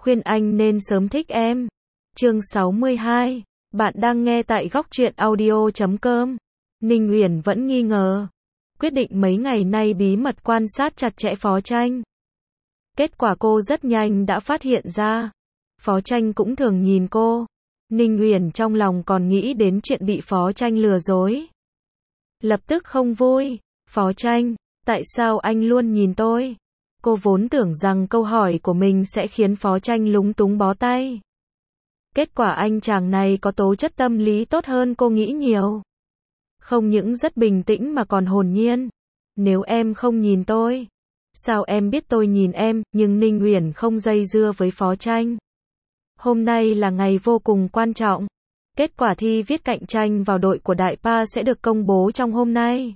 khuyên anh nên sớm thích em. Chương 62. Bạn đang nghe tại góc truyện audio.com. Ninh Uyển vẫn nghi ngờ. Quyết định mấy ngày nay bí mật quan sát chặt chẽ Phó Tranh. Kết quả cô rất nhanh đã phát hiện ra. Phó Tranh cũng thường nhìn cô. Ninh Uyển trong lòng còn nghĩ đến chuyện bị Phó Tranh lừa dối. Lập tức không vui. Phó Tranh, tại sao anh luôn nhìn tôi? Cô vốn tưởng rằng câu hỏi của mình sẽ khiến Phó Tranh lúng túng bó tay. Kết quả anh chàng này có tố chất tâm lý tốt hơn cô nghĩ nhiều. Không những rất bình tĩnh mà còn hồn nhiên. Nếu em không nhìn tôi, sao em biết tôi nhìn em? Nhưng Ninh Uyển không dây dưa với Phó Tranh. Hôm nay là ngày vô cùng quan trọng. Kết quả thi viết cạnh tranh vào đội của Đại Pa sẽ được công bố trong hôm nay.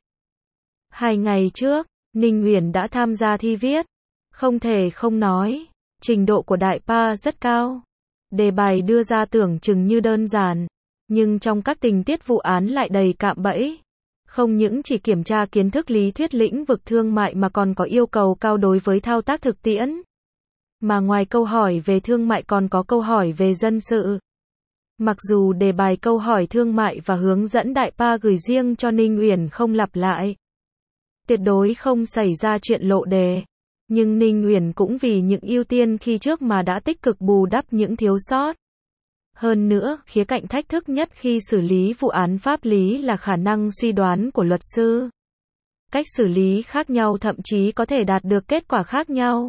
2 ngày trước, Ninh Uyển đã tham gia thi viết. Không thể không nói, trình độ của Đại Pa rất cao. Đề bài đưa ra tưởng chừng như đơn giản, nhưng trong các tình tiết vụ án lại đầy cạm bẫy. Không những chỉ kiểm tra kiến thức lý thuyết lĩnh vực thương mại mà còn có yêu cầu cao đối với thao tác thực tiễn. Mà ngoài câu hỏi về thương mại còn có câu hỏi về dân sự. Mặc dù đề bài câu hỏi thương mại và hướng dẫn Đại Pa gửi riêng cho Ninh Uyển không lặp lại, tuyệt đối không xảy ra chuyện lộ đề. Nhưng Ninh Uyển cũng vì những ưu tiên khi trước mà đã tích cực bù đắp những thiếu sót. Hơn nữa, khía cạnh thách thức nhất khi xử lý vụ án pháp lý là khả năng suy đoán của luật sư. Cách xử lý khác nhau thậm chí có thể đạt được kết quả khác nhau.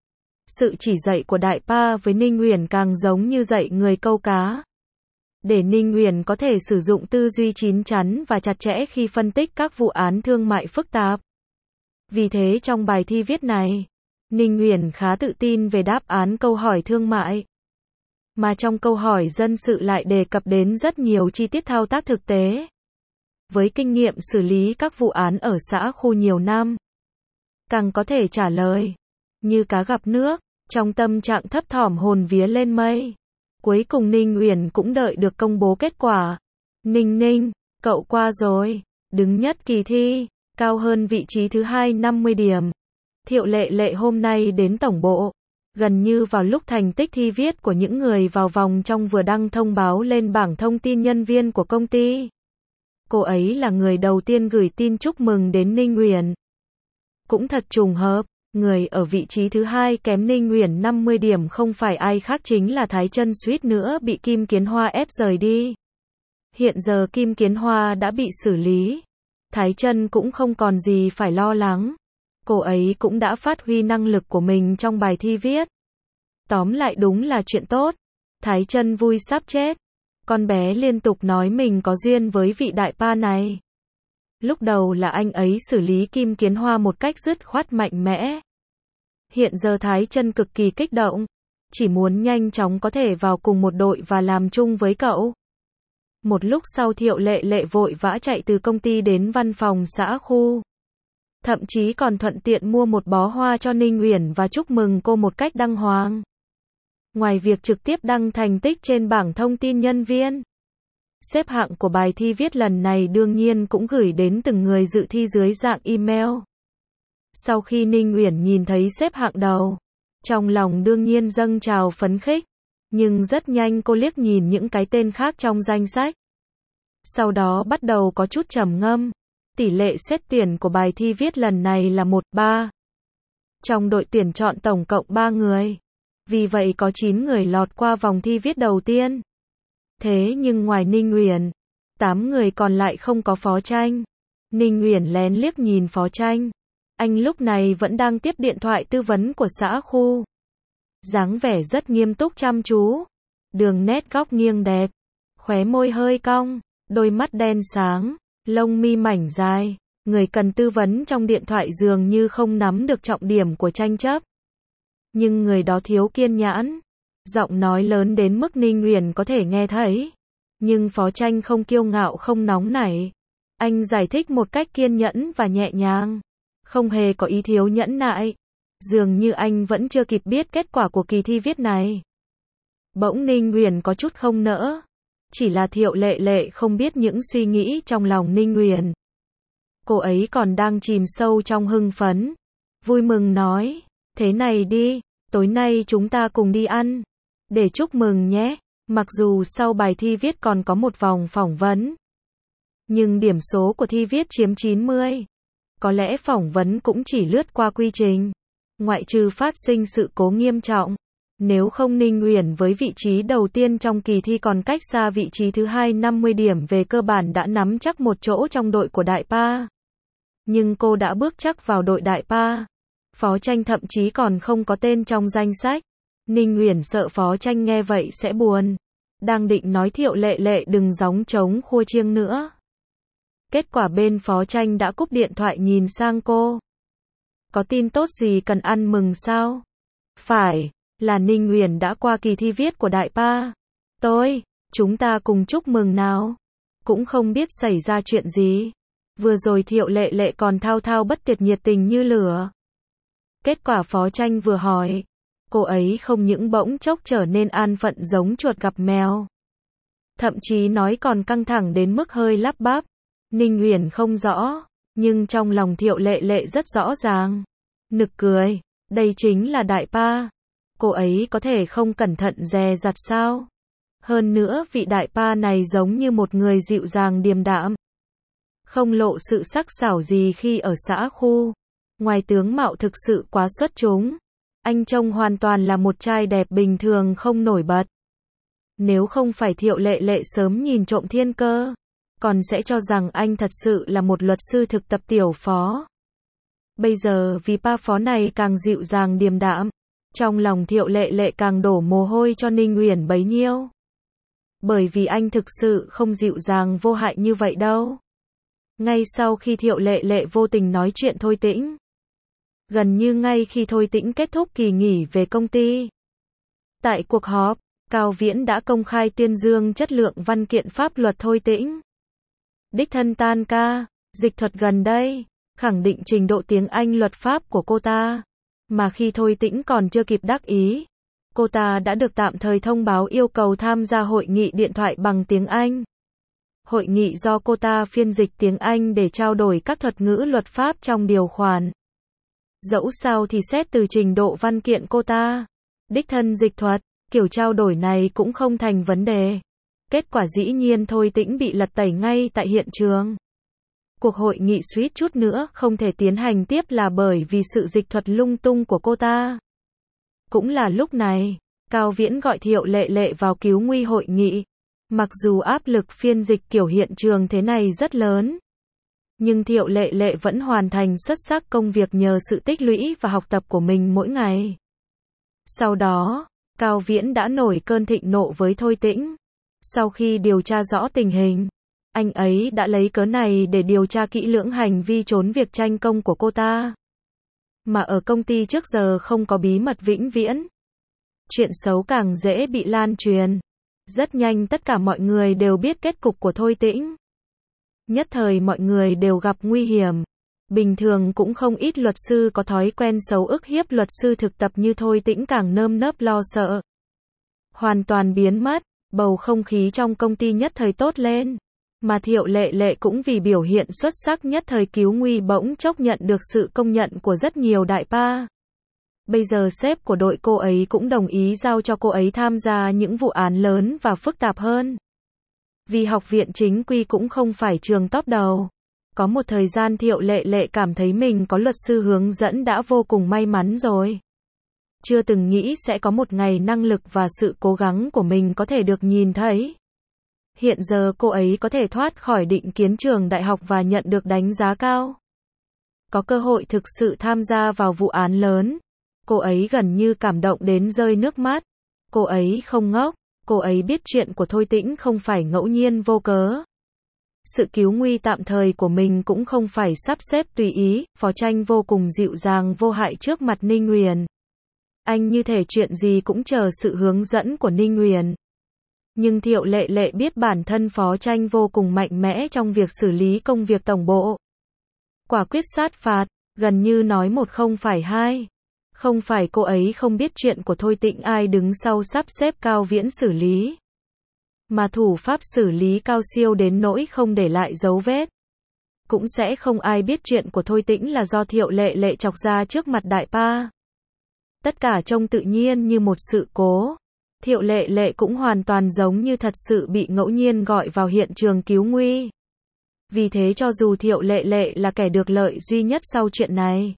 Sự chỉ dạy của Đại Pa với Ninh Uyển càng giống như dạy người câu cá. Để Ninh Uyển có thể sử dụng tư duy chín chắn và chặt chẽ khi phân tích các vụ án thương mại phức tạp. Vì thế trong bài thi viết này, Ninh Uyển khá tự tin về đáp án câu hỏi thương mại. Mà trong câu hỏi dân sự lại đề cập đến rất nhiều chi tiết thao tác thực tế. Với kinh nghiệm xử lý các vụ án ở xã khu nhiều năm, càng có thể trả lời như cá gặp nước, trong tâm trạng thấp thỏm hồn vía lên mây. Cuối cùng Ninh Uyển cũng đợi được công bố kết quả. Ninh, cậu qua rồi, đứng nhất kỳ thi, cao hơn vị trí thứ 2 50 điểm. Thiệu Lệ hôm nay đến tổng bộ, gần như vào lúc thành tích thi viết của những người vào vòng trong vừa đăng thông báo lên bảng thông tin nhân viên của công ty. Cô ấy là người đầu tiên gửi tin chúc mừng đến Ninh Uyển. Cũng thật trùng hợp, người ở vị trí thứ 2 kém Ninh Uyển 50 điểm không phải ai khác chính là Thái Chân, suýt nữa bị Kim Kiến Hoa ép rời đi. Hiện giờ Kim Kiến Hoa đã bị xử lý. Thái Chân cũng không còn gì phải lo lắng. Cô ấy cũng đã phát huy năng lực của mình trong bài thi viết. Tóm lại đúng là chuyện tốt. Thái Chân vui sắp chết. Con bé liên tục nói mình có duyên với vị Đại Pa này. Lúc đầu là anh ấy xử lý Kim Kiến Hoa một cách dứt khoát mạnh mẽ. Hiện giờ Thái Chân cực kỳ kích động. Chỉ muốn nhanh chóng có thể vào cùng một đội và làm chung với cậu. Một lúc sau Thiệu Lệ vội vã chạy từ công ty đến văn phòng xã khu. Thậm chí còn thuận tiện mua một bó hoa cho Ninh Uyển và chúc mừng cô một cách đàng hoàng. Ngoài việc trực tiếp đăng thành tích trên bảng thông tin nhân viên, xếp hạng của bài thi viết lần này đương nhiên cũng gửi đến từng người dự thi dưới dạng email. Sau khi Ninh Uyển nhìn thấy xếp hạng đầu, trong lòng đương nhiên dâng trào phấn khích. Nhưng rất nhanh cô liếc nhìn những cái tên khác trong danh sách. Sau đó bắt đầu có chút trầm ngâm. Tỷ lệ xét tuyển của bài thi viết lần này là 1-3. Trong đội tuyển chọn tổng cộng 3 người. Vì vậy có 9 người lọt qua vòng thi viết đầu tiên. Thế nhưng ngoài Ninh Uyển, 8 người còn lại không có Phó Tranh. Ninh Uyển lén liếc nhìn Phó Tranh. Anh lúc này vẫn đang tiếp điện thoại tư vấn của xã khu. Dáng vẻ rất nghiêm túc chăm chú. Đường nét góc nghiêng đẹp. Khóe môi hơi cong. Đôi mắt đen sáng. Lông mi mảnh dài. Người cần tư vấn trong điện thoại dường như không nắm được trọng điểm của tranh chấp. Nhưng người đó thiếu kiên nhẫn. Giọng nói lớn đến mức Ninh Uyển có thể nghe thấy. Nhưng Phó Tranh không kiêu ngạo không nóng nảy. Anh giải thích một cách kiên nhẫn và nhẹ nhàng. Không hề có ý thiếu nhẫn nại. Dường như anh vẫn chưa kịp biết kết quả của kỳ thi viết này. Bỗng Ninh Uyển có chút không nỡ. Chỉ là Thiệu Lệ không biết những suy nghĩ trong lòng Ninh Uyển. Cô ấy còn đang chìm sâu trong hưng phấn. Vui mừng nói, thế này đi, tối nay chúng ta cùng đi ăn. Để chúc mừng nhé. Mặc dù sau bài thi viết còn có một vòng phỏng vấn, nhưng điểm số của thi viết chiếm 90. Có lẽ phỏng vấn cũng chỉ lướt qua quy trình. Ngoại trừ phát sinh sự cố nghiêm trọng. Nếu không Ninh Uyển với vị trí đầu tiên trong kỳ thi còn cách xa vị trí thứ hai 50 điểm về cơ bản đã nắm chắc một chỗ trong đội của Đại Pa. Nhưng cô đã bước chắc vào đội Đại Pa. Phó Tranh thậm chí còn không có tên trong danh sách. Ninh Uyển sợ Phó Tranh nghe vậy sẽ buồn. Đang định nói Thiệu Lệ Lệ đừng gióng trống khua chiêng nữa. Kết quả bên Phó Tranh đã cúp điện thoại nhìn sang cô. Có tin tốt gì cần ăn mừng sao? Phải, là Ninh Uyển đã qua kỳ thi viết của Đại Pa. Chúng ta cùng chúc mừng nào. Cũng không biết xảy ra chuyện gì. Vừa rồi Thiệu Lệ Lệ còn thao thao bất tuyệt nhiệt tình như lửa. Kết quả Phó Tranh vừa hỏi, cô ấy không những bỗng chốc trở nên an phận giống chuột gặp mèo. Thậm chí nói còn căng thẳng đến mức hơi lắp bắp. Ninh Uyển không rõ, nhưng trong lòng Thiệu Lệ Lệ rất rõ ràng. Nực cười, đây chính là Đại Pa. Cô ấy có thể không cẩn thận dè dặt sao? Hơn nữa vị Đại Pa này giống như một người dịu dàng điềm đạm. Không lộ sự sắc sảo gì khi ở xã khu. Ngoài tướng mạo thực sự quá xuất chúng. Anh trông hoàn toàn là một trai đẹp bình thường không nổi bật. Nếu không phải Thiệu Lệ Lệ sớm nhìn trộm thiên cơ, còn sẽ cho rằng anh thật sự là một luật sư thực tập tiểu phó. Bây giờ vì Pa phó này càng dịu dàng điềm đạm, trong lòng Thiệu Lệ Lệ càng đổ mồ hôi cho Ninh Uyển bấy nhiêu. Bởi vì anh thực sự không dịu dàng vô hại như vậy đâu. Ngay sau khi Thiệu Lệ Lệ vô tình nói chuyện Thôi Tĩnh, gần như ngay khi Thôi Tĩnh kết thúc kỳ nghỉ về công ty, tại cuộc họp, Cao Viễn đã công khai tuyên dương chất lượng văn kiện pháp luật Thôi Tĩnh. Đích thân tan ca, dịch thuật gần đây, khẳng định trình độ tiếng Anh luật pháp của cô ta. Mà khi Thôi Tĩnh còn chưa kịp đắc ý, cô ta đã được tạm thời thông báo yêu cầu tham gia hội nghị điện thoại bằng tiếng Anh. Hội nghị do cô ta phiên dịch tiếng Anh để trao đổi các thuật ngữ luật pháp trong điều khoản. Dẫu sao thì xét từ trình độ văn kiện cô ta, đích thân dịch thuật, kiểu trao đổi này cũng không thành vấn đề. Kết quả dĩ nhiên Thôi Tĩnh bị lật tẩy ngay tại hiện trường. Cuộc hội nghị suýt chút nữa không thể tiến hành tiếp là bởi vì sự dịch thuật lung tung của cô ta. Cũng là lúc này, Cao Viễn gọi Thiệu Lệ Lệ vào cứu nguy hội nghị. Mặc dù áp lực phiên dịch kiểu hiện trường thế này rất lớn, nhưng Thiệu Lệ Lệ vẫn hoàn thành xuất sắc công việc nhờ sự tích lũy và học tập của mình mỗi ngày. Sau đó, Cao Viễn đã nổi cơn thịnh nộ với Thôi Tĩnh. Sau khi điều tra rõ tình hình, anh ấy đã lấy cớ này để điều tra kỹ lưỡng hành vi trốn việc tranh công của cô ta. Mà ở công ty trước giờ không có bí mật vĩnh viễn. Chuyện xấu càng dễ bị lan truyền. Rất nhanh tất cả mọi người đều biết kết cục của Thôi Tĩnh. Nhất thời mọi người đều gặp nguy hiểm. Bình thường cũng không ít luật sư có thói quen xấu ức hiếp luật sư thực tập như Thôi Tĩnh càng nơm nớp lo sợ. Hoàn toàn biến mất, bầu không khí trong công ty nhất thời tốt lên. Mà Thiệu Lệ Lệ cũng vì biểu hiện xuất sắc nhất thời cứu nguy bỗng chốc nhận được sự công nhận của rất nhiều Đại Pa. Bây giờ sếp của đội cô ấy cũng đồng ý giao cho cô ấy tham gia những vụ án lớn và phức tạp hơn. Vì học viện chính quy cũng không phải trường top đầu. Có một thời gian Thiệu Lệ Lệ cảm thấy mình có luật sư hướng dẫn đã vô cùng may mắn rồi. Chưa từng nghĩ sẽ có một ngày năng lực và sự cố gắng của mình có thể được nhìn thấy. Hiện giờ cô ấy có thể thoát khỏi định kiến trường đại học và nhận được đánh giá cao. Có cơ hội thực sự tham gia vào vụ án lớn. Cô ấy gần như cảm động đến rơi nước mắt. Cô ấy không ngốc. Cô ấy biết chuyện của Thôi Tĩnh không phải ngẫu nhiên vô cớ. Sự cứu nguy tạm thời của mình cũng không phải sắp xếp tùy ý. Phó Tranh vô cùng dịu dàng vô hại trước mặt Ninh Uyển. Anh như thể chuyện gì cũng chờ sự hướng dẫn của Ninh Uyển. Nhưng Thiệu Lệ Lệ biết bản thân Phó Tranh vô cùng mạnh mẽ trong việc xử lý công việc tổng bộ. Quả quyết sát phạt, gần như nói một không phải hai. Không phải cô ấy không biết chuyện của Thôi Tĩnh ai đứng sau sắp xếp Cao Viễn xử lý. Mà thủ pháp xử lý cao siêu đến nỗi không để lại dấu vết. Cũng sẽ không ai biết chuyện của Thôi Tĩnh là do Thiệu Lệ Lệ chọc ra trước mặt Đại Pa. Tất cả trông tự nhiên như một sự cố. Thiệu Lệ Lệ cũng hoàn toàn giống như thật sự bị ngẫu nhiên gọi vào hiện trường cứu nguy. Vì thế cho dù Thiệu Lệ Lệ là kẻ được lợi duy nhất sau chuyện này,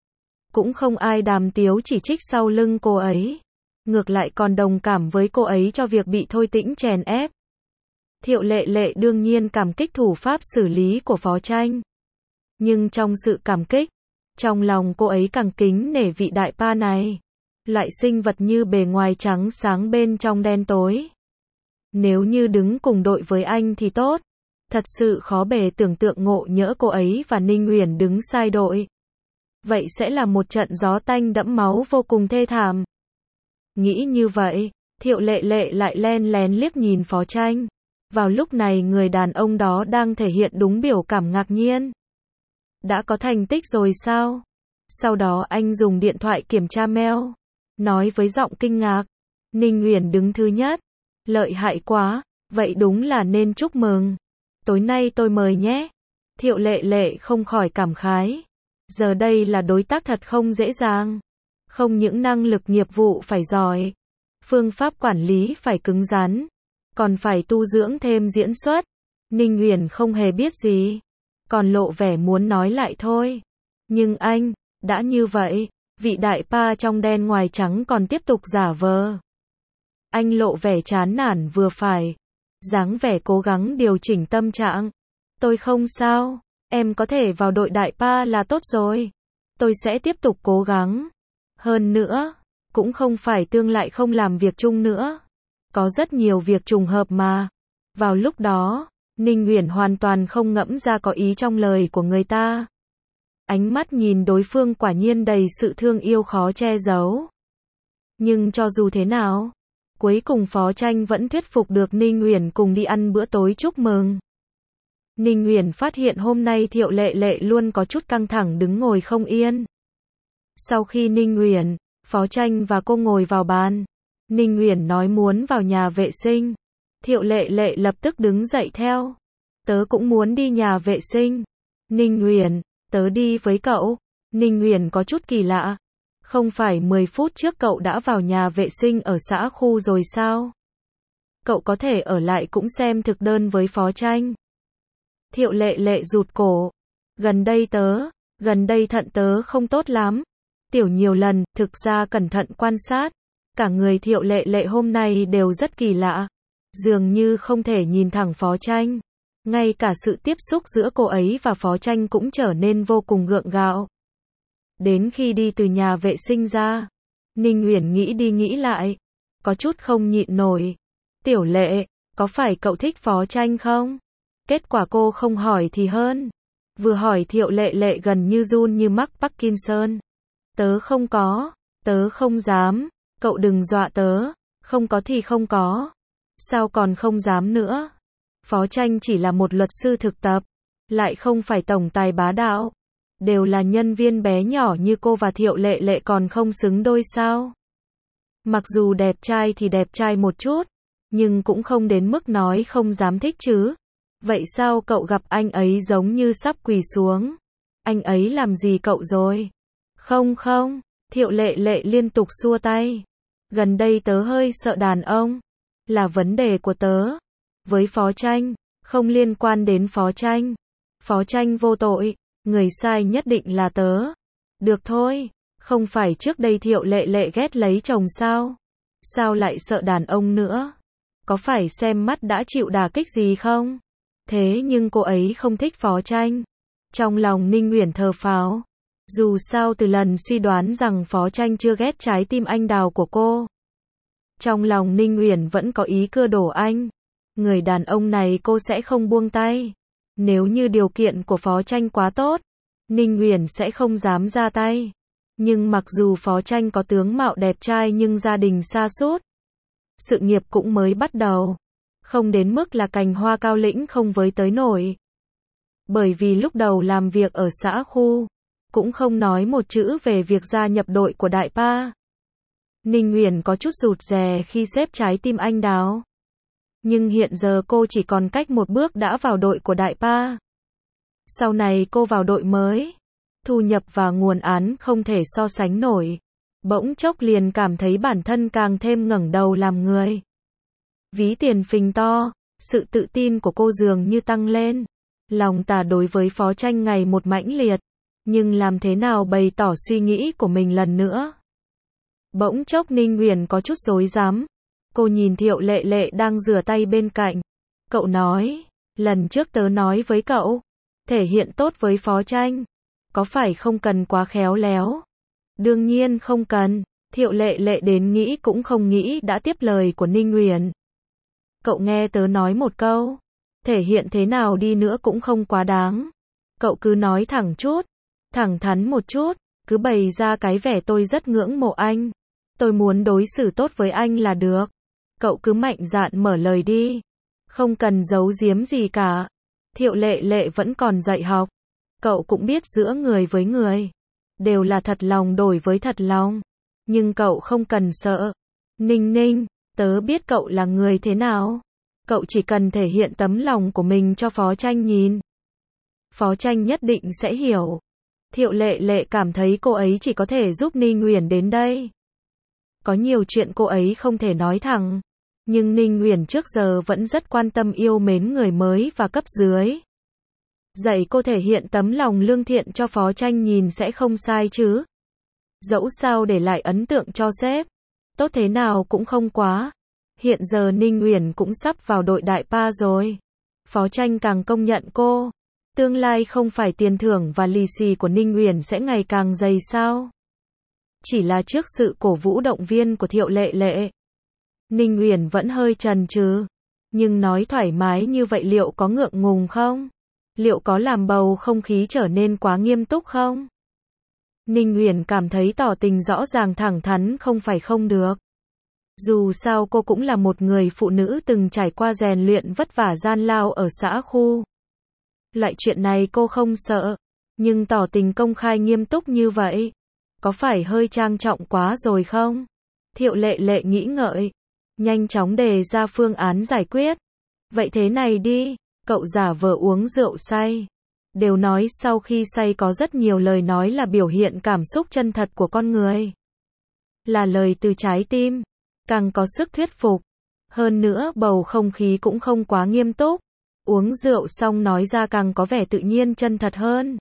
cũng không ai đàm tiếu chỉ trích sau lưng cô ấy. Ngược lại còn đồng cảm với cô ấy cho việc bị Thôi Tĩnh chèn ép. Thiệu Lệ Lệ đương nhiên cảm kích thủ pháp xử lý của Phó Tranh. Nhưng trong sự cảm kích, trong lòng cô ấy càng kính nể vị đại pa này. Loại sinh vật như bề ngoài trắng sáng bên trong đen tối. Nếu như đứng cùng đội với anh thì tốt. Thật sự khó bề tưởng tượng ngộ nhỡ cô ấy và Ninh Uyển đứng sai đội. Vậy sẽ là một trận gió tanh đẫm máu vô cùng thê thảm. Nghĩ như vậy, Thiệu Lệ Lệ lại len lén liếc nhìn Phó Tranh. Vào lúc này người đàn ông đó đang thể hiện đúng biểu cảm ngạc nhiên. Đã có thành tích rồi sao? Sau đó anh dùng điện thoại kiểm tra mail. Nói với giọng kinh ngạc. Ninh Uyển đứng thứ nhất. Lợi hại quá, vậy đúng là nên chúc mừng. Tối nay tôi mời nhé. Thiệu Lệ Lệ không khỏi cảm khái. Giờ đây là đối tác thật không dễ dàng. Không những năng lực nghiệp vụ phải giỏi, phương pháp quản lý phải cứng rắn, còn phải tu dưỡng thêm diễn xuất. Ninh Uyển không hề biết gì, còn lộ vẻ muốn nói lại thôi. Nhưng anh, đã như vậy, vị đại pa trong đen ngoài trắng còn tiếp tục giả vờ. Anh lộ vẻ chán nản vừa phải, dáng vẻ cố gắng điều chỉnh tâm trạng. Tôi không sao, em có thể vào đội đại pa là tốt rồi. Tôi sẽ tiếp tục cố gắng. Hơn nữa, cũng không phải tương lại không làm việc chung nữa. Có rất nhiều việc trùng hợp mà. Vào lúc đó, Ninh Uyển hoàn toàn không ngẫm ra có ý trong lời của người ta. Ánh mắt nhìn đối phương quả nhiên đầy sự thương yêu khó che giấu. Nhưng cho dù thế nào, cuối cùng Phó Tranh vẫn thuyết phục được Ninh Uyển cùng đi ăn bữa tối chúc mừng. Ninh Uyển phát hiện hôm nay Thiệu Lệ Lệ luôn có chút căng thẳng đứng ngồi không yên. Sau khi Ninh Uyển, Phó Tranh và cô ngồi vào bàn, Ninh Uyển nói muốn vào nhà vệ sinh. Thiệu Lệ Lệ lập tức đứng dậy theo. Tớ cũng muốn đi nhà vệ sinh. Ninh Uyển, tớ đi với cậu. Ninh Uyển có chút kỳ lạ. Không phải 10 phút trước cậu đã vào nhà vệ sinh ở xã khu rồi sao? Cậu có thể ở lại cũng xem thực đơn với Phó Tranh. Thiệu Lệ Lệ rụt cổ. Gần đây thận tớ không tốt lắm. Tiểu nhiều lần, thực ra cẩn thận quan sát. Cả người Thiệu Lệ Lệ hôm nay đều rất kỳ lạ. Dường như không thể nhìn thẳng Phó Tranh. Ngay cả sự tiếp xúc giữa cô ấy và Phó Tranh cũng trở nên vô cùng gượng gạo. Đến khi đi từ nhà vệ sinh ra, Ninh Uyển nghĩ đi nghĩ lại, có chút không nhịn nổi. Tiểu Lệ, có phải cậu thích Phó Tranh không? Kết quả cô không hỏi thì hơn. Vừa hỏi Thiệu Lệ Lệ gần như run như mắc Parkinson. Tớ không dám, cậu đừng dọa tớ, không có thì không có. Sao còn không dám nữa? Phó Tranh chỉ là một luật sư thực tập, lại không phải tổng tài bá đạo. Đều là nhân viên bé nhỏ như cô và Thiệu Lệ Lệ còn không xứng đôi sao? Mặc dù đẹp trai thì đẹp trai một chút, nhưng cũng không đến mức nói không dám thích chứ. Vậy sao cậu gặp anh ấy giống như sắp quỳ xuống? Anh ấy làm gì cậu rồi? Không, Thiệu Lệ Lệ liên tục xua tay. Gần đây tớ hơi sợ đàn ông. Là vấn đề của tớ. Với Phó Tranh, không liên quan đến Phó Tranh. Phó Tranh vô tội, người sai nhất định là tớ. Được thôi, không phải trước đây Thiệu Lệ Lệ ghét lấy chồng sao? Sao lại sợ đàn ông nữa? Có phải xem mắt đã chịu đả kích gì không? Thế nhưng cô ấy không thích Phó Tranh. Trong lòng Ninh Uyển thở phào. Dù sao từ lần suy đoán rằng Phó Tranh chưa ghét trái tim anh đào của cô, trong lòng Ninh Uyển vẫn có ý cưa đổ anh. Người đàn ông này cô sẽ không buông tay. Nếu như điều kiện của Phó Tranh quá tốt, Ninh Uyển sẽ không dám ra tay. Nhưng mặc dù Phó Tranh có tướng mạo đẹp trai nhưng gia đình sa sút, sự nghiệp cũng mới bắt đầu, không đến mức là cành hoa cao lĩnh không với tới nổi. Bởi vì lúc đầu làm việc ở xã khu, cũng không nói một chữ về việc gia nhập đội của đại pa. Ninh Uyển có chút rụt rè khi xếp trái tim anh đào. Nhưng hiện giờ cô chỉ còn cách một bước đã vào đội của đại pa. Sau này cô vào đội mới, thu nhập và nguồn án không thể so sánh nổi. Bỗng chốc liền cảm thấy bản thân càng thêm ngẩng đầu làm người. Ví tiền phình to, sự tự tin của cô dường như tăng lên. Lòng tà đối với Phó Tranh ngày một mãnh liệt, nhưng làm thế nào bày tỏ suy nghĩ của mình lần nữa. Bỗng chốc Ninh Uyển có chút rối rắm. Cô nhìn Thiệu Lệ Lệ đang rửa tay bên cạnh. Cậu nói, lần trước tớ nói với cậu, thể hiện tốt với Phó Tranh, có phải không cần quá khéo léo? Đương nhiên không cần. Thiệu Lệ Lệ đến nghĩ cũng không nghĩ đã tiếp lời của Ninh Uyển. Cậu nghe tớ nói một câu, thể hiện thế nào đi nữa cũng không quá đáng. Cậu cứ nói thẳng chút, thẳng thắn một chút, cứ bày ra cái vẻ tôi rất ngưỡng mộ anh, tôi muốn đối xử tốt với anh là được. Cậu cứ mạnh dạn mở lời đi, không cần giấu giếm gì cả. Thiệu Lệ Lệ vẫn còn dạy học, cậu cũng biết giữa người với người, đều là thật lòng đổi với thật lòng, nhưng cậu không cần sợ. Ninh Ninh, tớ biết cậu là người thế nào, cậu chỉ cần thể hiện tấm lòng của mình cho Phó Tranh nhìn. Phó Tranh nhất định sẽ hiểu. Thiệu Lệ Lệ cảm thấy cô ấy chỉ có thể giúp Ninh Uyển đến đây. Có nhiều chuyện cô ấy không thể nói thẳng, nhưng Ninh Uyển trước giờ vẫn rất quan tâm yêu mến người mới và cấp dưới. Dạy cô thể hiện tấm lòng lương thiện cho Phó Tranh nhìn sẽ không sai chứ. Dẫu sao để lại ấn tượng cho sếp, tốt thế nào cũng không quá. Hiện giờ Ninh Uyển cũng sắp vào đội đại pa rồi. Phó Tranh càng công nhận cô. Tương lai không phải tiền thưởng và lì xì của Ninh Uyển sẽ ngày càng dày sao? Chỉ là trước sự cổ vũ động viên của Thiệu Lệ Lệ, Ninh Uyển vẫn hơi chần chừ. Nhưng nói thoải mái như vậy liệu có ngượng ngùng không? Liệu có làm bầu không khí trở nên quá nghiêm túc không? Ninh Uyển cảm thấy tỏ tình rõ ràng thẳng thắn không phải không được. Dù sao cô cũng là một người phụ nữ từng trải qua rèn luyện vất vả gian lao ở xã khu. Loại chuyện này cô không sợ, nhưng tỏ tình công khai nghiêm túc như vậy, có phải hơi trang trọng quá rồi không? Thiệu Lệ Lệ nghĩ ngợi, nhanh chóng đề ra phương án giải quyết. Vậy thế này đi, cậu giả vờ uống rượu say. Đều nói sau khi say có rất nhiều lời nói là biểu hiện cảm xúc chân thật của con người. Là lời từ trái tim, càng có sức thuyết phục. Hơn nữa bầu không khí cũng không quá nghiêm túc. Uống rượu xong nói ra càng có vẻ tự nhiên chân thật hơn.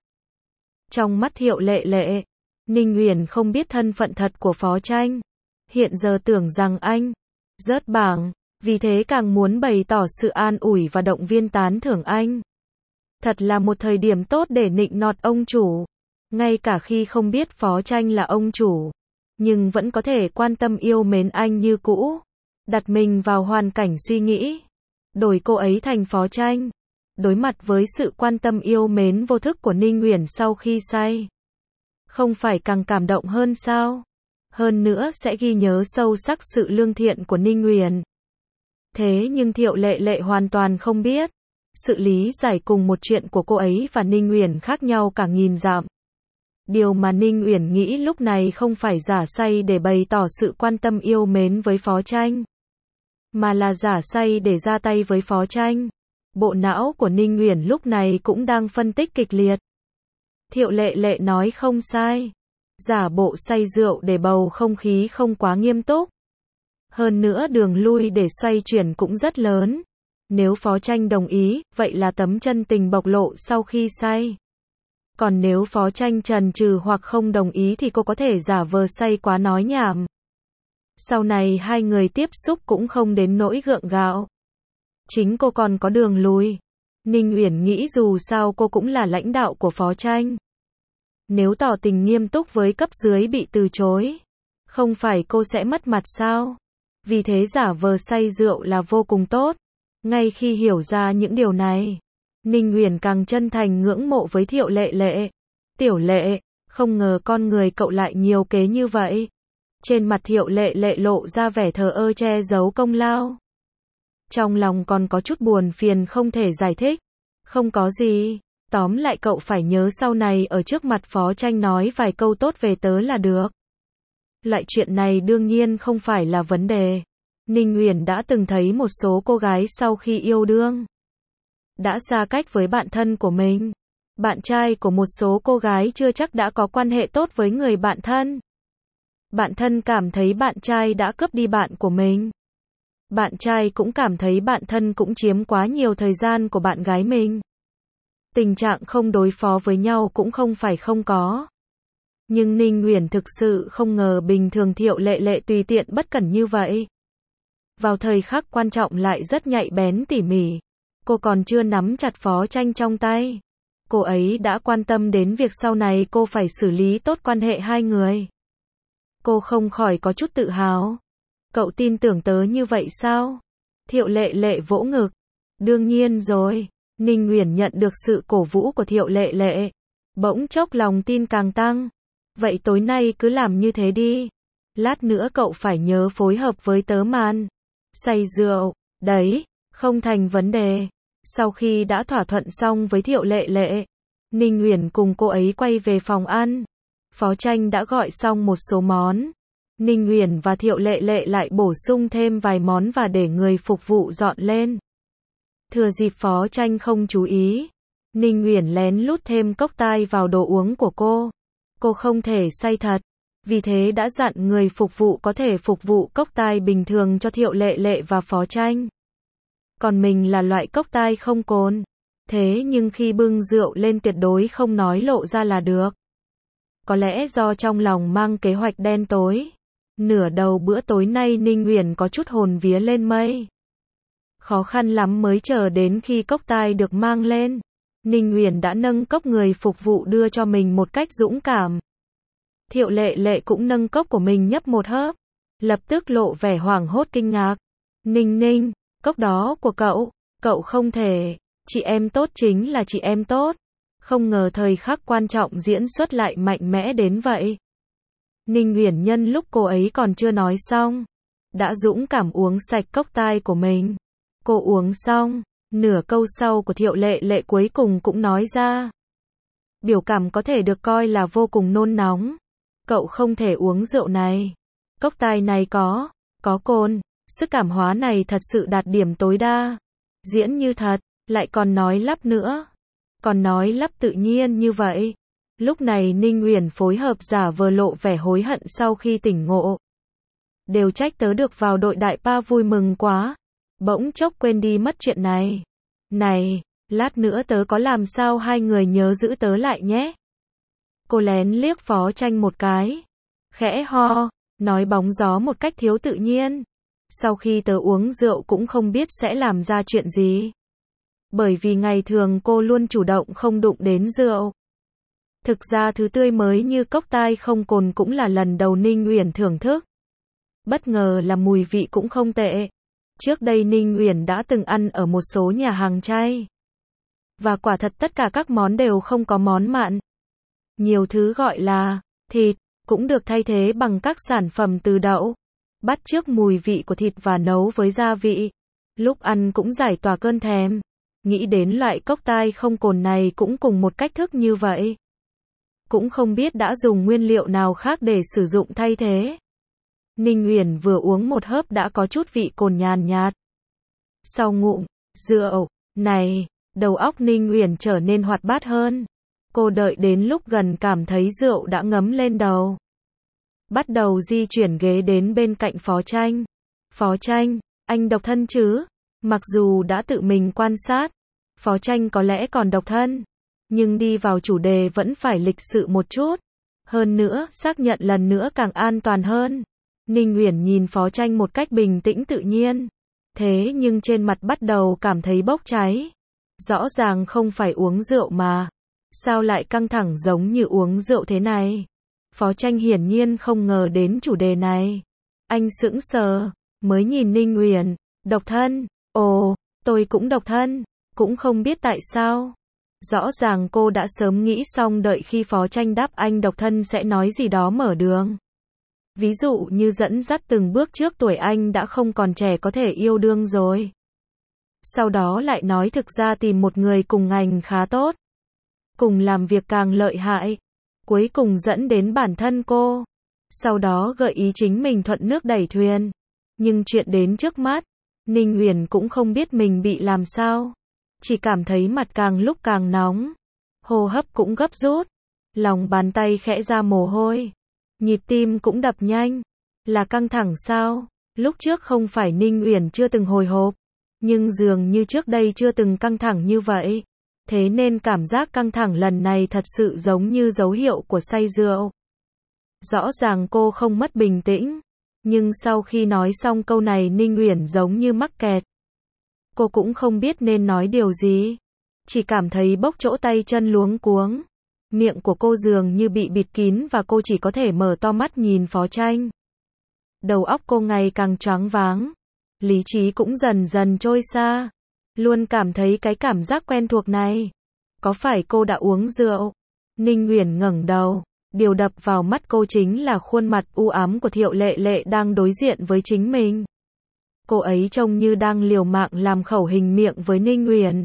Trong mắt Thiệu Lệ Lệ, Ninh Uyển không biết thân phận thật của Phó Tranh. Hiện giờ tưởng rằng anh rớt bảng, vì thế càng muốn bày tỏ sự an ủi và động viên tán thưởng anh. Thật là một thời điểm tốt để nịnh nọt ông chủ. Ngay cả khi không biết Phó Tranh là ông chủ, nhưng vẫn có thể quan tâm yêu mến anh như cũ. Đặt mình vào hoàn cảnh suy nghĩ, đổi cô ấy thành Phó Tranh. Đối mặt với sự quan tâm yêu mến vô thức của Ninh Uyển sau khi say, không phải càng cảm động hơn sao? Hơn nữa sẽ ghi nhớ sâu sắc sự lương thiện của Ninh Uyển. Thế nhưng Thiệu Lệ Lệ hoàn toàn không biết, sự lý giải cùng một chuyện của cô ấy và Ninh Uyển khác nhau cả nghìn dặm. Điều mà Ninh Uyển nghĩ lúc này không phải giả say để bày tỏ sự quan tâm yêu mến với Phó Tranh, mà là giả say để ra tay với Phó Tranh. Bộ não của Ninh Uyển lúc này cũng đang phân tích kịch liệt. Thiệu Lệ Lệ nói không sai, giả bộ say rượu để bầu không khí không quá nghiêm túc. Hơn nữa đường lui để xoay chuyển cũng rất lớn. Nếu Phó Tranh đồng ý, vậy là tấm chân tình bộc lộ sau khi say. Còn nếu Phó Tranh chần chừ hoặc không đồng ý thì cô có thể giả vờ say quá nói nhảm. Sau này hai người tiếp xúc cũng không đến nỗi gượng gạo. Chính cô còn có đường lui. Ninh Uyển nghĩ dù sao cô cũng là lãnh đạo của Phó Tranh. Nếu tỏ tình nghiêm túc với cấp dưới bị từ chối, không phải cô sẽ mất mặt sao? Vì thế giả vờ say rượu là vô cùng tốt. Ngay khi hiểu ra những điều này, Ninh Uyển càng chân thành ngưỡng mộ với Thiệu Lệ Lệ. Tiểu Lệ, không ngờ con người cậu lại nhiều kế như vậy. Trên mặt Thiệu Lệ Lệ lộ ra vẻ thờ ơ che giấu công lao. Trong lòng còn có chút buồn phiền không thể giải thích. Không có gì, tóm lại cậu phải nhớ sau này ở trước mặt Phó Tranh nói vài câu tốt về tớ là được. Loại chuyện này đương nhiên không phải là vấn đề. Ninh Uyển đã từng thấy một số cô gái sau khi yêu đương đã xa cách với bạn thân của mình. Bạn trai của một số cô gái chưa chắc đã có quan hệ tốt với người bạn thân. Bạn thân cảm thấy bạn trai đã cướp đi bạn của mình. Bạn trai cũng cảm thấy bạn thân cũng chiếm quá nhiều thời gian của bạn gái mình. Tình trạng không đối phó với nhau cũng không phải không có. Nhưng Ninh Nguyễn thực sự không ngờ bình thường Thiệu Lệ Lệ tùy tiện bất cẩn như vậy. Vào thời khắc quan trọng lại rất nhạy bén tỉ mỉ. Cô còn chưa nắm chặt Phó Tranh trong tay. Cô ấy đã quan tâm đến việc sau này cô phải xử lý tốt quan hệ hai người. Cô không khỏi có chút tự hào. Cậu tin tưởng tớ như vậy sao? Thiệu Lệ Lệ vỗ ngực. Đương nhiên rồi. Ninh Nguyễn nhận được sự cổ vũ của Thiệu Lệ Lệ. Bỗng chốc lòng tin càng tăng. Vậy tối nay cứ làm như thế đi. Lát nữa cậu phải nhớ phối hợp với tớ màn. Say rượu. Đấy, không thành vấn đề. Sau khi đã thỏa thuận xong với Thiệu Lệ Lệ, Ninh Nguyễn cùng cô ấy quay về phòng ăn. Phó Tranh đã gọi xong một số món. Ninh Nguyễn và Thiệu Lệ Lệ lại bổ sung thêm vài món và để người phục vụ dọn lên. Thừa dịp Phó Tranh không chú ý, Ninh Nguyễn lén lút thêm cốc tai vào đồ uống của cô. Cô không thể say thật, vì thế đã dặn người phục vụ có thể phục vụ cốc tai bình thường cho Thiệu Lệ Lệ và Phó Tranh. Còn mình là loại cốc tai không cồn. Thế nhưng khi bưng rượu lên tuyệt đối không nói lộ ra là được. Có lẽ do trong lòng mang kế hoạch đen tối. Nửa đầu bữa tối nay Ninh Nguyễn có chút hồn vía lên mây. Khó khăn lắm mới chờ đến khi cốc tai được mang lên. Ninh Nguyễn đã nâng cốc người phục vụ đưa cho mình một cách dũng cảm. Thiệu Lệ Lệ cũng nâng cốc của mình nhấp một hớp. Lập tức lộ vẻ hoảng hốt kinh ngạc. Ninh Ninh, cốc đó của cậu không thể. Chị em tốt chính là chị em tốt. Không ngờ thời khắc quan trọng diễn xuất lại mạnh mẽ đến vậy. Ninh Nguyễn nhân lúc cô ấy còn chưa nói xong, đã dũng cảm uống sạch cốc tai của mình. Cô uống xong, nửa câu sau của Thiệu Lệ Lệ cuối cùng cũng nói ra. Biểu cảm có thể được coi là vô cùng nôn nóng. Cậu không thể uống rượu này. Cốc tai này có cồn. Sức cảm hóa này thật sự đạt điểm tối đa. Diễn như thật, lại còn nói lắp nữa. Còn nói lắp tự nhiên như vậy. Lúc này Ninh Nguyễn phối hợp giả vờ lộ vẻ hối hận sau khi tỉnh ngộ. Đều trách tớ được vào đội đại pa vui mừng quá. Bỗng chốc quên đi mất chuyện này. Này, lát nữa tớ có làm sao hai người nhớ giữ tớ lại nhé. Cô lén liếc Phó Tranh một cái. Khẽ ho, nói bóng gió một cách thiếu tự nhiên. Sau khi tớ uống rượu cũng không biết sẽ làm ra chuyện gì. Bởi vì ngày thường cô luôn chủ động không đụng đến rượu. Thực ra thứ tươi mới như cốc tai không cồn cũng là lần đầu Ninh Nguyễn thưởng thức. Bất ngờ là mùi vị cũng không tệ. Trước đây Ninh Nguyễn đã từng ăn ở một số nhà hàng chay. Và quả thật tất cả các món đều không có món mặn. Nhiều thứ gọi là thịt cũng được thay thế bằng các sản phẩm từ đậu. Bắt chước mùi vị của thịt và nấu với gia vị. Lúc ăn cũng giải tỏa cơn thèm. Nghĩ đến loại cốc tai không cồn này cũng cùng một cách thức như vậy. Cũng không biết đã dùng nguyên liệu nào khác để sử dụng thay thế. Ninh Nguyễn vừa uống một hớp đã có chút vị cồn nhàn nhạt. Sau ngụm rượu này, đầu óc Ninh Nguyễn trở nên hoạt bát hơn. Cô đợi đến lúc gần cảm thấy rượu đã ngấm lên đầu. Bắt đầu di chuyển ghế đến bên cạnh Phó Tranh. Phó Tranh, anh độc thân chứ? Mặc dù đã tự mình quan sát, Phó Tranh có lẽ còn độc thân. Nhưng đi vào chủ đề vẫn phải lịch sự một chút. Hơn nữa, xác nhận lần nữa càng an toàn hơn. Ninh Nguyễn nhìn Phó Tranh một cách bình tĩnh tự nhiên. Thế nhưng trên mặt bắt đầu cảm thấy bốc cháy. Rõ ràng không phải uống rượu mà. Sao lại căng thẳng giống như uống rượu thế này? Phó Tranh hiển nhiên không ngờ đến chủ đề này. Anh sững sờ, mới nhìn Ninh Nguyễn. Độc thân? Ồ, tôi cũng độc thân. Cũng không biết tại sao. Rõ ràng cô đã sớm nghĩ xong đợi khi Phó Tranh đáp anh độc thân sẽ nói gì đó mở đường. Ví dụ như dẫn dắt từng bước trước tuổi anh đã không còn trẻ có thể yêu đương rồi. Sau đó lại nói thực ra tìm một người cùng ngành khá tốt. Cùng làm việc càng lợi hại. Cuối cùng dẫn đến bản thân cô. Sau đó gợi ý chính mình thuận nước đẩy thuyền. Nhưng chuyện đến trước mắt, Ninh Nguyễn cũng không biết mình bị làm sao. Chỉ cảm thấy mặt càng lúc càng nóng. Hô hấp cũng gấp rút. Lòng bàn tay khẽ ra mồ hôi. Nhịp tim cũng đập nhanh. Là căng thẳng sao? Lúc trước không phải Ninh Uyển chưa từng hồi hộp, nhưng dường như trước đây chưa từng căng thẳng như vậy. Thế nên cảm giác căng thẳng lần này thật sự giống như dấu hiệu của say rượu. Rõ ràng cô không mất bình tĩnh, nhưng sau khi nói xong câu này Ninh Uyển giống như mắc kẹt. Cô cũng không biết nên nói điều gì, chỉ cảm thấy bốc chỗ tay chân luống cuống. Miệng của cô dường như bị bịt kín và cô chỉ có thể mở to mắt nhìn Phó Tranh. Đầu óc cô ngày càng choáng váng, lý trí cũng dần dần trôi xa. Luôn cảm thấy cái cảm giác quen thuộc này. Có phải cô đã uống rượu? Ninh Uyển ngẩng đầu, điều đập vào mắt cô chính là khuôn mặt u ám của Thiệu Lệ Lệ đang đối diện với chính mình. Cô ấy trông như đang liều mạng làm khẩu hình miệng với Ninh Uyển.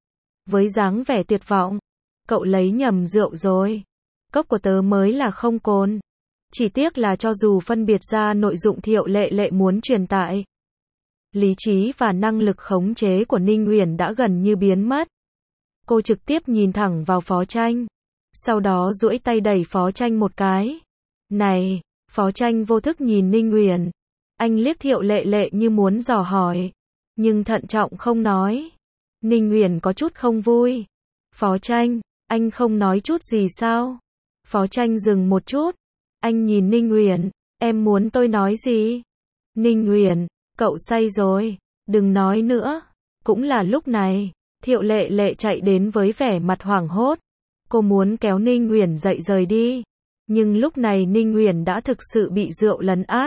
Với dáng vẻ tuyệt vọng, cậu lấy nhầm rượu rồi. Cốc của tớ mới là không cồn. Chỉ tiếc là cho dù phân biệt ra nội dụng Thiệu Lệ Lệ muốn truyền tải, lý trí và năng lực khống chế của Ninh Uyển đã gần như biến mất. Cô trực tiếp nhìn thẳng vào Phó Tranh, sau đó duỗi tay đẩy Phó Tranh một cái. Này, Phó Tranh vô thức nhìn Ninh Uyển. Anh liếc Thiệu Lệ Lệ như muốn dò hỏi, nhưng thận trọng không nói. Ninh Uyển có chút không vui. Phó Tranh, anh không nói chút gì sao? Phó Tranh dừng một chút. Anh nhìn Ninh Uyển, em muốn tôi nói gì? Ninh Uyển, cậu say rồi, đừng nói nữa. Cũng là lúc này, Thiệu Lệ Lệ chạy đến với vẻ mặt hoảng hốt. Cô muốn kéo Ninh Uyển dậy rời đi, nhưng lúc này Ninh Uyển đã thực sự bị rượu lấn át.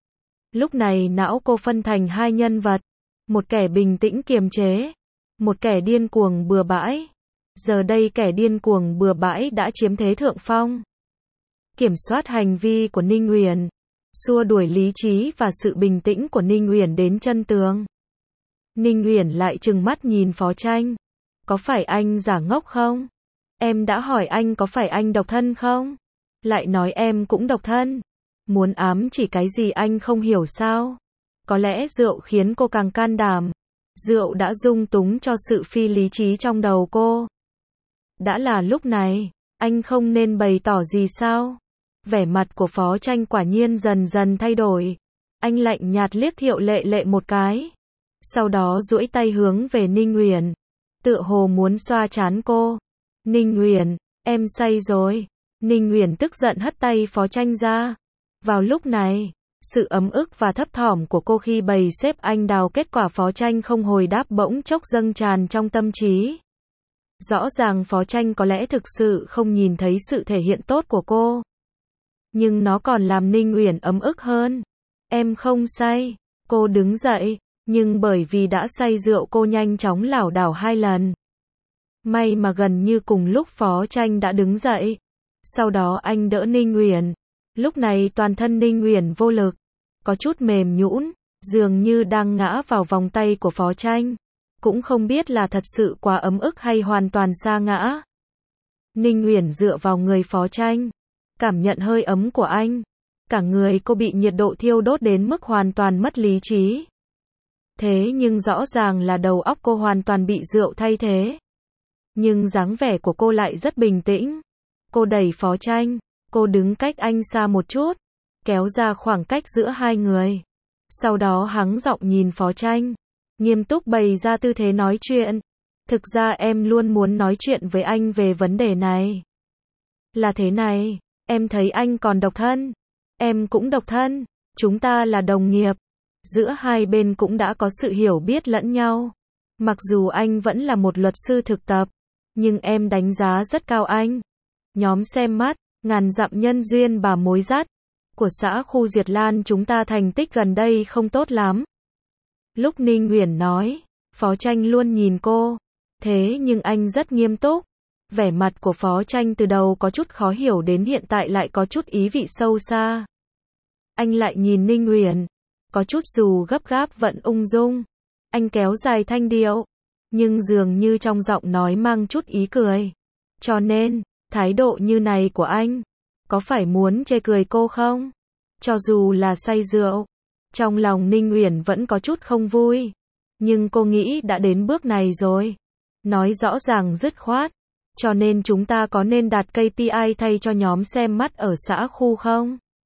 Lúc này não cô phân thành hai nhân vật, một kẻ bình tĩnh kiềm chế, một kẻ điên cuồng bừa bãi. Giờ đây kẻ điên cuồng bừa bãi đã chiếm thế thượng phong. Kiểm soát hành vi của Ninh Uyển, xua đuổi lý trí và sự bình tĩnh của Ninh Uyển đến chân tường. Ninh Uyển lại trừng mắt nhìn Phó Tranh. Có phải anh giả ngốc không? Em đã hỏi anh có phải anh độc thân không? Lại nói em cũng độc thân. Muốn ám chỉ cái gì anh không hiểu sao? Có lẽ rượu khiến cô càng can đảm. Rượu đã dung túng cho sự phi lý trí trong đầu cô. Đã là lúc này, anh không nên bày tỏ gì sao? Vẻ mặt của Phó Tranh quả nhiên dần dần thay đổi. Anh lạnh nhạt liếc Thiệu Lệ Lệ một cái, sau đó duỗi tay hướng về Ninh Uyển, tựa hồ muốn xoa trán cô. Ninh Uyển, em say rồi. Ninh Uyển tức giận hất tay Phó Tranh ra. Vào lúc này, sự ấm ức và thấp thỏm của cô khi bày xếp anh đào kết quả Phó Tranh không hồi đáp bỗng chốc dâng tràn trong tâm trí. Rõ ràng Phó Tranh có lẽ thực sự không nhìn thấy sự thể hiện tốt của cô, nhưng nó còn làm Ninh Uyển ấm ức hơn. Em không say. Cô đứng dậy, nhưng bởi vì đã say rượu cô nhanh chóng lảo đảo hai lần. May mà gần như cùng lúc Phó Tranh đã đứng dậy. Sau đó anh đỡ Ninh Uyển. Lúc này toàn thân Ninh Uyển vô lực, có chút mềm nhũn, dường như đang ngã vào vòng tay của Phó Tranh. Cũng không biết là thật sự quá ấm ức hay hoàn toàn sa ngã. Ninh Uyển dựa vào người Phó Tranh, cảm nhận hơi ấm của anh. Cả người cô bị nhiệt độ thiêu đốt đến mức hoàn toàn mất lý trí. Thế nhưng rõ ràng là đầu óc cô hoàn toàn bị rượu thay thế. Nhưng dáng vẻ của cô lại rất bình tĩnh. Cô đẩy Phó Tranh, cô đứng cách anh xa một chút, kéo ra khoảng cách giữa hai người. Sau đó hắng giọng nhìn Phó Tranh, nghiêm túc bày ra tư thế nói chuyện. Thực ra em luôn muốn nói chuyện với anh về vấn đề này. Là thế này, em thấy anh còn độc thân. Em cũng độc thân. Chúng ta là đồng nghiệp. Giữa hai bên cũng đã có sự hiểu biết lẫn nhau. Mặc dù anh vẫn là một luật sư thực tập, nhưng em đánh giá rất cao anh. Nhóm xem mắt, ngàn dặm nhân duyên bà mối dắt của xã khu Diệt Lan chúng ta thành tích gần đây không tốt lắm. Lúc Ninh Uyển nói, Phó Tranh luôn nhìn cô. Thế nhưng anh rất nghiêm túc. Vẻ mặt của Phó Tranh từ đầu có chút khó hiểu đến hiện tại lại có chút ý vị sâu xa. Anh lại nhìn Ninh Uyển, có chút dù gấp gáp vẫn ung dung. Anh kéo dài thanh điệu, nhưng dường như trong giọng nói mang chút ý cười. Cho nên, thái độ như này của anh, có phải muốn chê cười cô không? Cho dù là say rượu, trong lòng Ninh Uyển vẫn có chút không vui. Nhưng cô nghĩ đã đến bước này rồi. Nói rõ ràng dứt khoát. Cho nên chúng ta có nên đặt KPI thay cho nhóm xem mắt ở xã khu không?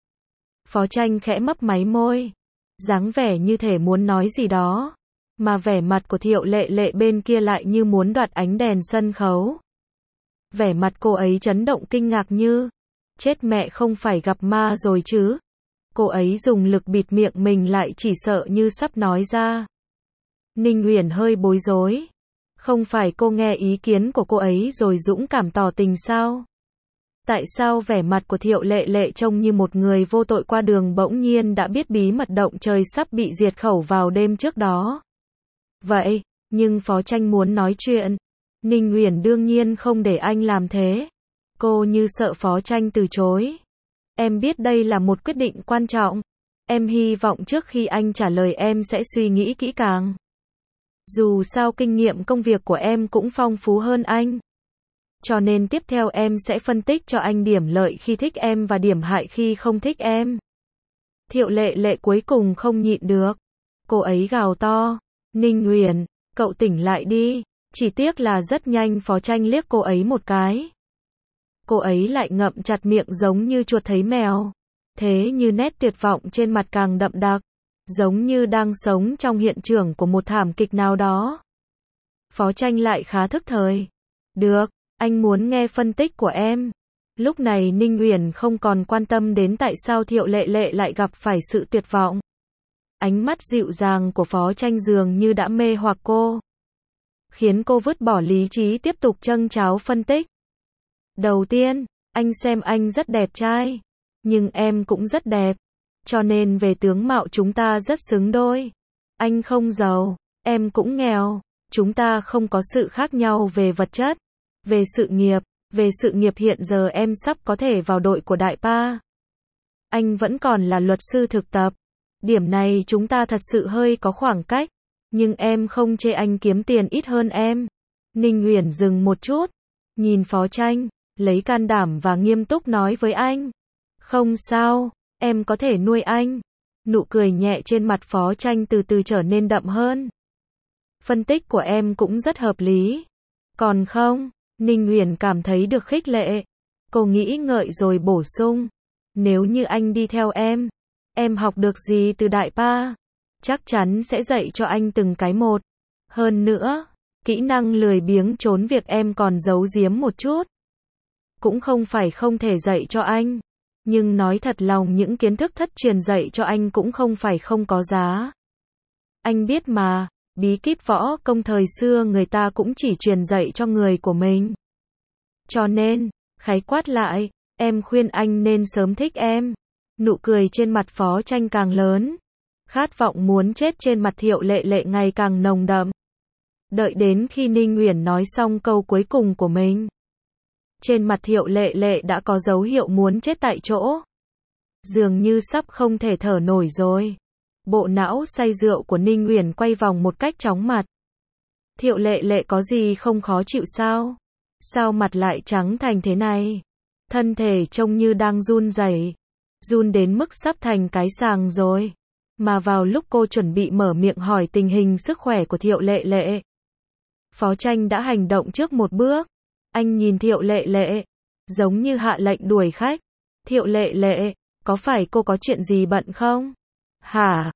Phó Tranh khẽ mấp máy môi, dáng vẻ như thể muốn nói gì đó, mà vẻ mặt của Thiệu Lệ Lệ bên kia lại như muốn đoạt ánh đèn sân khấu. Vẻ mặt cô ấy chấn động kinh ngạc như, chết mẹ, không phải gặp ma rồi chứ. Cô ấy dùng lực bịt miệng mình lại, chỉ sợ như sắp nói ra. Ninh Uyển hơi bối rối. Không phải cô nghe ý kiến của cô ấy rồi dũng cảm tỏ tình sao? Tại sao vẻ mặt của Thiệu Lệ Lệ trông như một người vô tội qua đường bỗng nhiên đã biết bí mật động trời sắp bị diệt khẩu vào đêm trước đó? Vậy, nhưng Phó Tranh muốn nói chuyện. Ninh Uyển đương nhiên không để anh làm thế. Cô như sợ Phó Tranh từ chối. Em biết đây là một quyết định quan trọng. Em hy vọng trước khi anh trả lời em sẽ suy nghĩ kỹ càng. Dù sao kinh nghiệm công việc của em cũng phong phú hơn anh. Cho nên tiếp theo em sẽ phân tích cho anh điểm lợi khi thích em và điểm hại khi không thích em. Thiệu Lệ Lệ cuối cùng không nhịn được. Cô ấy gào to. Ninh Uyển, cậu tỉnh lại đi. Chỉ tiếc là rất nhanh Phó Tranh liếc cô ấy một cái. Cô ấy lại ngậm chặt miệng giống như chuột thấy mèo. Thế như nét tuyệt vọng trên mặt càng đậm đặc. Giống như đang sống trong hiện trường của một thảm kịch nào đó. Phó Tranh lại khá thức thời. Được, anh muốn nghe phân tích của em. Lúc này Ninh Uyển không còn quan tâm đến tại sao Thiệu Lệ Lệ lại gặp phải sự tuyệt vọng. Ánh mắt dịu dàng của Phó Tranh dường như đã mê hoặc cô. Khiến cô vứt bỏ lý trí tiếp tục châng cháo phân tích. Đầu tiên, anh xem anh rất đẹp trai. Nhưng em cũng rất đẹp. Cho nên về tướng mạo chúng ta rất xứng đôi. Anh không giàu, em cũng nghèo. Chúng ta không có sự khác nhau về vật chất. Về sự nghiệp hiện giờ em sắp có thể vào đội của Đại Pa. Anh vẫn còn là luật sư thực tập. Điểm này chúng ta thật sự hơi có khoảng cách. Nhưng em không chê anh kiếm tiền ít hơn em. Ninh Uyển dừng một chút. Nhìn Phó Tranh, lấy can đảm và nghiêm túc nói với anh. Không sao, em có thể nuôi anh. Nụ cười nhẹ trên mặt Phó Tranh từ từ trở nên đậm hơn. Phân tích của em cũng rất hợp lý. Còn không, Ninh Uyển cảm thấy được khích lệ. Cô nghĩ ngợi rồi bổ sung. Nếu như anh đi theo em học được gì từ Đại Pa? Chắc chắn sẽ dạy cho anh từng cái một. Hơn nữa, kỹ năng lười biếng trốn việc em còn giấu giếm một chút. Cũng không phải không thể dạy cho anh. Nhưng nói thật lòng những kiến thức thất truyền dạy cho anh cũng không phải không có giá. Anh biết mà, bí kíp võ công thời xưa người ta cũng chỉ truyền dạy cho người của mình. Cho nên, khái quát lại, em khuyên anh nên sớm thích em. Nụ cười trên mặt Phó Tranh càng lớn. Khát vọng muốn chết trên mặt Thiệu Lệ Lệ ngày càng nồng đậm. Đợi đến khi Ninh Uyển nói xong câu cuối cùng của mình. Trên mặt Thiệu Lệ Lệ đã có dấu hiệu muốn chết tại chỗ. Dường như sắp không thể thở nổi rồi. Bộ não say rượu của Ninh Uyển quay vòng một cách chóng mặt. Thiệu Lệ Lệ có gì không khó chịu sao? Sao mặt lại trắng thành thế này? Thân thể trông như đang run rẩy. Run đến mức sắp thành cái sàng rồi. Mà vào lúc cô chuẩn bị mở miệng hỏi tình hình sức khỏe của Thiệu Lệ Lệ, Phó Tranh đã hành động trước một bước. Anh nhìn Thiệu Lệ Lệ, giống như hạ lệnh đuổi khách. Thiệu Lệ Lệ, có phải cô có chuyện gì bận không? Hả?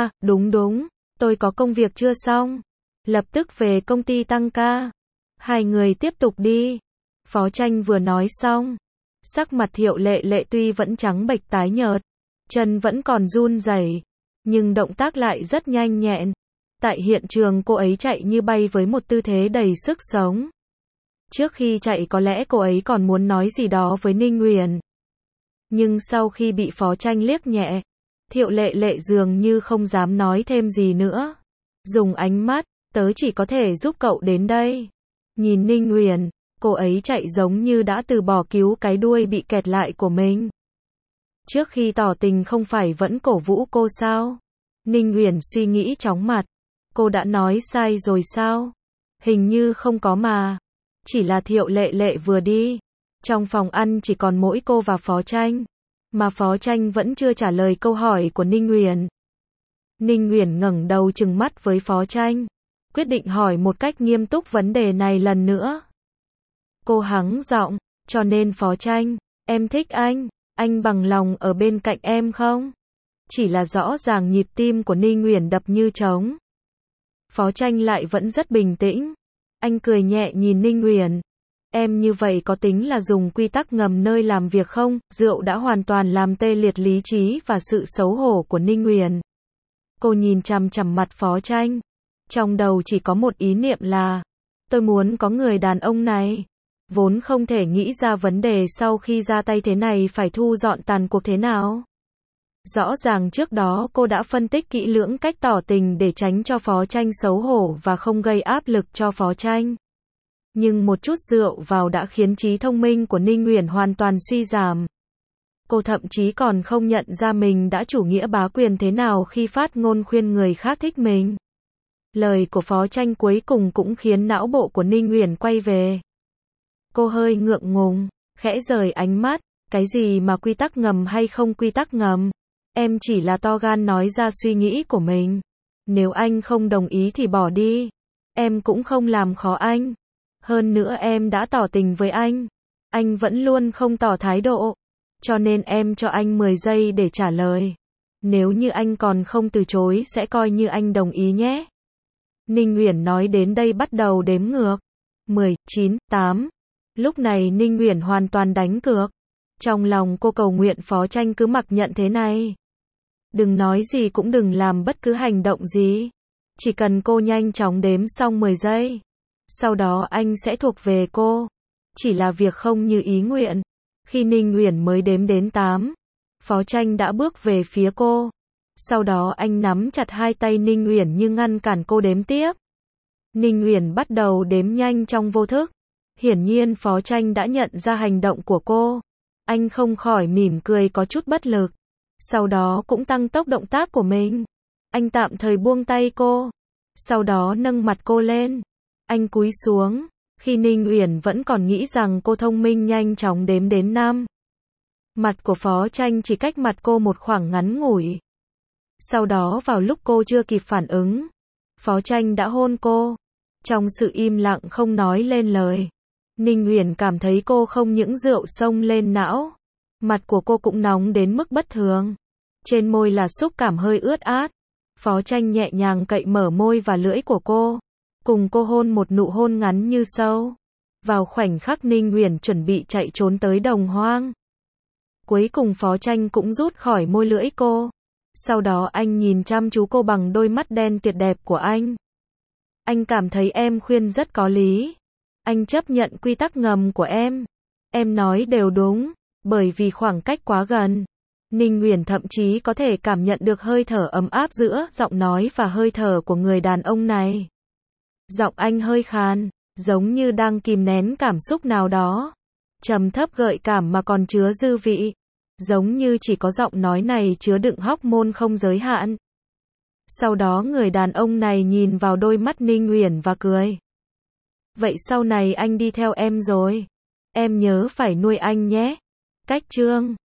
Đúng, tôi có công việc chưa xong. Lập tức về công ty tăng ca. Hai người tiếp tục đi. Phó Tranh vừa nói xong. Sắc mặt Thiệu Lệ Lệ tuy vẫn trắng bệch tái nhợt, chân vẫn còn run rẩy, nhưng động tác lại rất nhanh nhẹn. Tại hiện trường cô ấy chạy như bay với một tư thế đầy sức sống. Trước khi chạy có lẽ cô ấy còn muốn nói gì đó với Ninh Uyển. Nhưng sau khi bị Phó Tranh liếc nhẹ, Thiệu Lệ Lệ dường như không dám nói thêm gì nữa. Dùng ánh mắt, tớ chỉ có thể giúp cậu đến đây. Nhìn Ninh Uyển, cô ấy chạy giống như đã từ bỏ cứu cái đuôi bị kẹt lại của mình. Trước khi tỏ tình không phải vẫn cổ vũ cô sao? Ninh Uyển suy nghĩ chóng mặt. Cô đã nói sai rồi sao? Hình như không có mà. Chỉ là Thiệu Lệ Lệ vừa đi. Trong phòng ăn chỉ còn mỗi cô và Phó Tranh. Mà Phó Tranh vẫn chưa trả lời câu hỏi của Ninh Uyển. Ninh Uyển ngẩng đầu trừng mắt với Phó Tranh. Quyết định hỏi một cách nghiêm túc vấn đề này lần nữa. Cô hắng giọng, cho nên Phó Tranh, em thích Anh bằng lòng ở bên cạnh em không? Chỉ là rõ ràng nhịp tim của Ninh Uyển đập như trống. Phó Tranh lại vẫn rất bình tĩnh. Anh cười nhẹ nhìn Ninh Uyển. Em như vậy có tính là dùng quy tắc ngầm nơi làm việc không? Rượu đã hoàn toàn làm tê liệt lý trí và sự xấu hổ của Ninh Uyển. Cô nhìn chằm chằm mặt Phó Tranh. Trong đầu chỉ có một ý niệm là, tôi muốn có người đàn ông này. Vốn không thể nghĩ ra vấn đề sau khi ra tay thế này phải thu dọn tàn cuộc thế nào. Rõ ràng trước đó cô đã phân tích kỹ lưỡng cách tỏ tình để tránh cho Phó Tranh xấu hổ và không gây áp lực cho Phó Tranh. Nhưng một chút rượu vào đã khiến trí thông minh của Ninh Uyển hoàn toàn suy giảm. Cô thậm chí còn không nhận ra mình đã chủ nghĩa bá quyền thế nào khi phát ngôn khuyên người khác thích mình. Lời của Phó Tranh cuối cùng cũng khiến não bộ của Ninh Uyển quay về. Cô hơi ngượng ngùng, khẽ rời ánh mắt, cái gì mà quy tắc ngầm hay không quy tắc ngầm? Em chỉ là to gan nói ra suy nghĩ của mình. Nếu anh không đồng ý thì bỏ đi. Em cũng không làm khó anh. Hơn nữa em đã tỏ tình với anh. Anh vẫn luôn không tỏ thái độ. Cho nên em cho anh 10 giây để trả lời. Nếu như anh còn không từ chối sẽ coi như anh đồng ý nhé. Ninh Uyển nói đến đây bắt đầu đếm ngược. 10, 9, 8. Lúc này Ninh Uyển hoàn toàn đánh cược. Trong lòng cô cầu nguyện Phó Tranh cứ mặc nhận thế này. Đừng nói gì cũng đừng làm bất cứ hành động gì. Chỉ cần cô nhanh chóng đếm xong 10 giây. Sau đó anh sẽ thuộc về cô. Chỉ là việc không như ý nguyện. Khi Ninh Uyển mới đếm đến 8, Phó Tranh đã bước về phía cô. Sau đó anh nắm chặt hai tay Ninh Uyển như ngăn cản cô đếm tiếp. Ninh Uyển bắt đầu đếm nhanh trong vô thức. Hiển nhiên Phó Tranh đã nhận ra hành động của cô. Anh không khỏi mỉm cười có chút bất lực. Sau đó cũng tăng tốc động tác của mình. Anh tạm thời buông tay cô. Sau đó nâng mặt cô lên. Anh cúi xuống. Khi Ninh Uyển vẫn còn nghĩ rằng cô thông minh nhanh chóng đếm đến 5. Mặt của Phó Tranh chỉ cách mặt cô một khoảng ngắn ngủi. Sau đó vào lúc cô chưa kịp phản ứng, Phó Tranh đã hôn cô. Trong sự im lặng không nói lên lời, Ninh Uyển cảm thấy cô không những rượu xông lên não, mặt của cô cũng nóng đến mức bất thường. Trên môi là xúc cảm hơi ướt át. Phó Tranh nhẹ nhàng cậy mở môi và lưỡi của cô, cùng cô hôn một nụ hôn ngắn như sâu. Vào khoảnh khắc Ninh Uyển chuẩn bị chạy trốn tới đồng hoang, cuối cùng Phó Tranh cũng rút khỏi môi lưỡi cô. Sau đó anh nhìn chăm chú cô bằng đôi mắt đen tuyệt đẹp của anh. Anh cảm thấy em khuyên rất có lý. Anh chấp nhận quy tắc ngầm của em. Em nói đều đúng, bởi vì khoảng cách quá gần. Ninh Uyển thậm chí có thể cảm nhận được hơi thở ấm áp giữa giọng nói và hơi thở của người đàn ông này. Giọng anh hơi khàn, giống như đang kìm nén cảm xúc nào đó. Trầm thấp gợi cảm mà còn chứa dư vị. Giống như chỉ có giọng nói này chứa đựng hormone không giới hạn. Sau đó người đàn ông này nhìn vào đôi mắt Ninh Uyển và cười. Vậy sau này anh đi theo em rồi. Em nhớ phải nuôi anh nhé. Cách chương